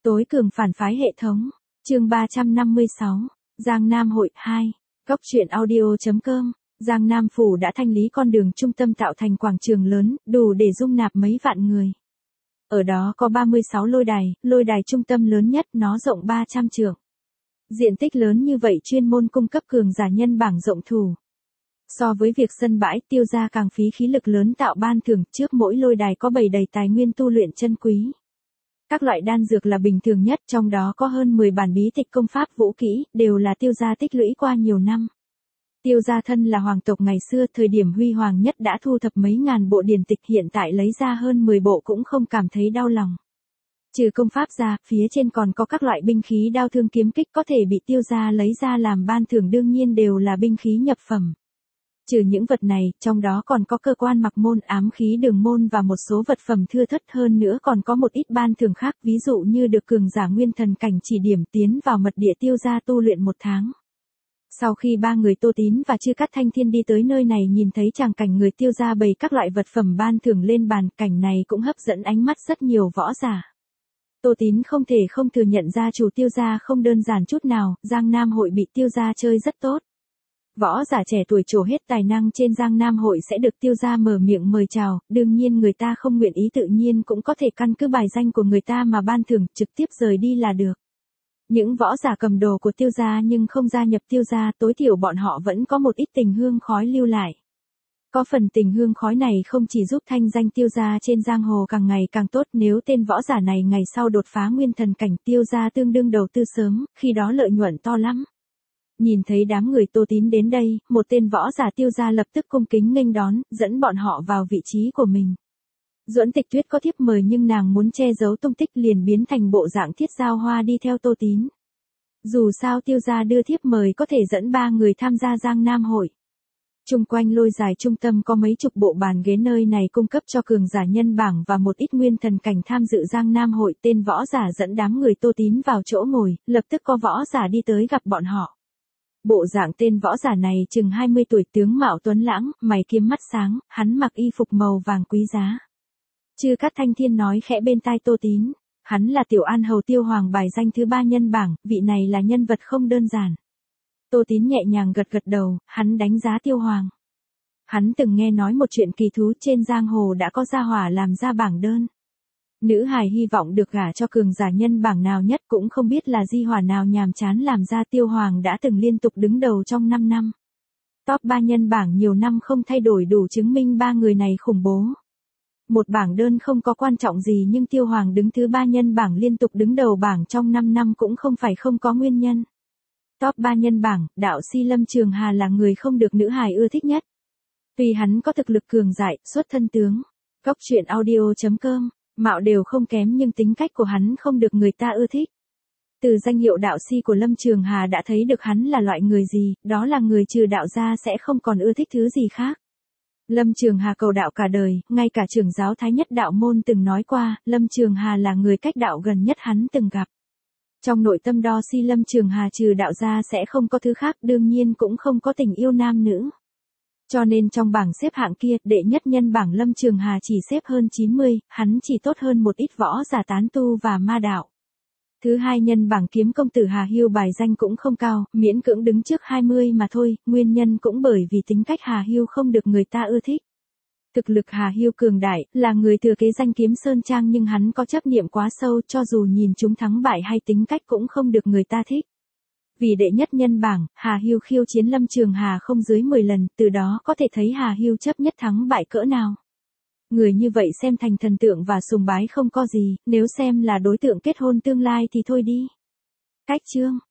Tối cường phản phái hệ thống. Chương 356. Giang Nam Hội 2. Góc truyện audio.com. Giang Nam phủ đã thanh lý con đường trung tâm tạo thành quảng trường lớn, đủ để dung nạp mấy vạn người. Ở đó có 36 lôi đài trung tâm lớn nhất, nó rộng 300 trượng. Diện tích lớn như vậy chuyên môn cung cấp cường giả nhân bảng rộng thủ. So với việc sân bãi, Tiêu gia càng phí khí lực lớn tạo ban thưởng, trước mỗi lôi đài có bày đầy tài nguyên tu luyện chân quý. Các loại đan dược là bình thường nhất, trong đó có hơn 10 bản bí tịch công pháp vũ kỹ, đều là Tiêu gia tích lũy qua nhiều năm. Tiêu gia thân là hoàng tộc ngày xưa, thời điểm huy hoàng nhất đã thu thập mấy ngàn bộ điển tịch, hiện tại lấy ra hơn 10 bộ cũng không cảm thấy đau lòng. Trừ công pháp ra, phía trên còn có các loại binh khí đao thương kiếm kích có thể bị Tiêu gia lấy ra làm ban thưởng, đương nhiên đều là binh khí nhập phẩm. Trừ những vật này, trong đó còn có cơ quan mặc môn, ám khí đường môn và một số vật phẩm thưa thớt, hơn nữa còn có một ít ban thưởng khác, ví dụ như được cường giả nguyên thần cảnh chỉ điểm tiến vào mật địa Tiêu gia tu luyện 1 tháng. Sau khi ba người Tô Tín và Chư Cát Thanh Thiên đi tới nơi này, nhìn thấy tràng cảnh người Tiêu gia bày các loại vật phẩm ban thưởng lên bàn, cảnh này cũng hấp dẫn ánh mắt rất nhiều võ giả. Tô Tín không thể không thừa nhận gia chủ Tiêu gia không đơn giản chút nào, Giang Nam Hội bị Tiêu gia chơi rất tốt. Võ giả trẻ tuổi trổ hết tài năng trên Giang Nam Hội sẽ được Tiêu gia mở miệng mời chào, đương nhiên người ta không nguyện ý tự nhiên cũng có thể căn cứ bài danh của người ta mà ban thưởng, trực tiếp rời đi là được. Những võ giả cầm đồ của Tiêu gia nhưng không gia nhập Tiêu gia, tối thiểu bọn họ vẫn có một ít tình hương khói lưu lại. Có phần tình hương khói này không chỉ giúp thanh danh Tiêu gia trên giang hồ càng ngày càng tốt, nếu tên võ giả này ngày sau đột phá nguyên thần cảnh, Tiêu gia tương đương đầu tư sớm, khi đó lợi nhuận to lắm. Nhìn thấy đám người Tô Tín đến đây, một tên võ giả Tiêu gia lập tức cung kính nghênh đón, dẫn bọn họ vào vị trí của mình. Duẫn Tịch Tuyết có thiếp mời nhưng nàng muốn che giấu tung tích, liền biến thành bộ dạng Thiết Giao Hoa đi theo Tô Tín. Dù sao Tiêu gia đưa thiếp mời có thể dẫn 3 người tham gia Giang Nam Hội. Chung quanh lôi đài trung tâm có mấy chục bộ bàn ghế, nơi này cung cấp cho cường giả nhân bảng và một ít nguyên thần cảnh tham dự Giang Nam Hội. Tên võ giả dẫn đám người Tô Tín vào chỗ ngồi, lập tức có võ giả đi tới gặp bọn họ. Bộ dạng tên võ giả này chừng 20 tuổi, tướng mạo tuấn lãng, mày kiếm mắt sáng, hắn mặc y phục màu vàng quý giá. Chư Cát Thanh Thiên nói khẽ bên tai Tô Tín, hắn là Tiểu An Hầu Tiêu Hoàng, bài danh thứ 3 nhân bảng, vị này là nhân vật không đơn giản. Tô Tín nhẹ nhàng gật gật đầu, hắn đánh giá Tiêu Hoàng. Hắn từng nghe nói một chuyện kỳ thú, trên giang hồ đã có gia hỏa làm ra bảng đơn. Nữ hài hy vọng được gả cho cường giả nhân bảng nào nhất, cũng không biết là di hỏa nào nhàm chán làm ra. Tiêu Hoàng đã từng liên tục đứng đầu trong 5 năm. Top 3 nhân bảng nhiều năm không thay đổi, đủ chứng minh 3 người này khủng bố. Một bảng đơn không có quan trọng gì, nhưng Tiêu Hoàng đứng thứ 3 nhân bảng liên tục đứng đầu bảng trong 5 năm cũng không phải không có nguyên nhân. Top 3 nhân bảng, đạo sĩ Lâm Trường Hà là người không được nữ hài ưa thích nhất. Tuy hắn có thực lực cường đại, xuất thân tướng, góc truyện audio.com, mạo đều không kém, nhưng tính cách của hắn không được người ta ưa thích. Từ danh hiệu đạo sĩ của Lâm Trường Hà đã thấy được hắn là loại người gì, đó là người trừ đạo ra sẽ không còn ưa thích thứ gì khác. Lâm Trường Hà cầu đạo cả đời, ngay cả trưởng giáo Thái Nhất đạo môn từng nói qua, Lâm Trường Hà là người cách đạo gần nhất hắn từng gặp. Trong nội tâm đo si Lâm Trường Hà trừ đạo ra sẽ không có thứ khác, đương nhiên cũng không có tình yêu nam nữ. Cho nên trong bảng xếp hạng kia, đệ nhất nhân bảng Lâm Trường Hà chỉ xếp hơn 90, hắn chỉ tốt hơn một ít võ giả tán tu và ma đạo. Thứ hai nhân bảng kiếm công tử Hà Hưu bài danh cũng không cao, miễn cưỡng đứng trước 20 mà thôi, nguyên nhân cũng bởi vì tính cách Hà Hưu không được người ta ưa thích. Thực lực Hà Hưu cường đại, là người thừa kế danh kiếm Sơn Trang, nhưng hắn có chấp niệm quá sâu, cho dù nhìn chúng thắng bại hay tính cách cũng không được người ta thích. Vì đệ nhất nhân bảng, Hà Hưu khiêu chiến Lâm Trường Hà không dưới 10 lần, từ đó có thể thấy Hà Hưu chấp nhất thắng bại cỡ nào. Người như vậy xem thành thần tượng và sùng bái không có gì, nếu xem là đối tượng kết hôn tương lai thì thôi đi. Cách chương.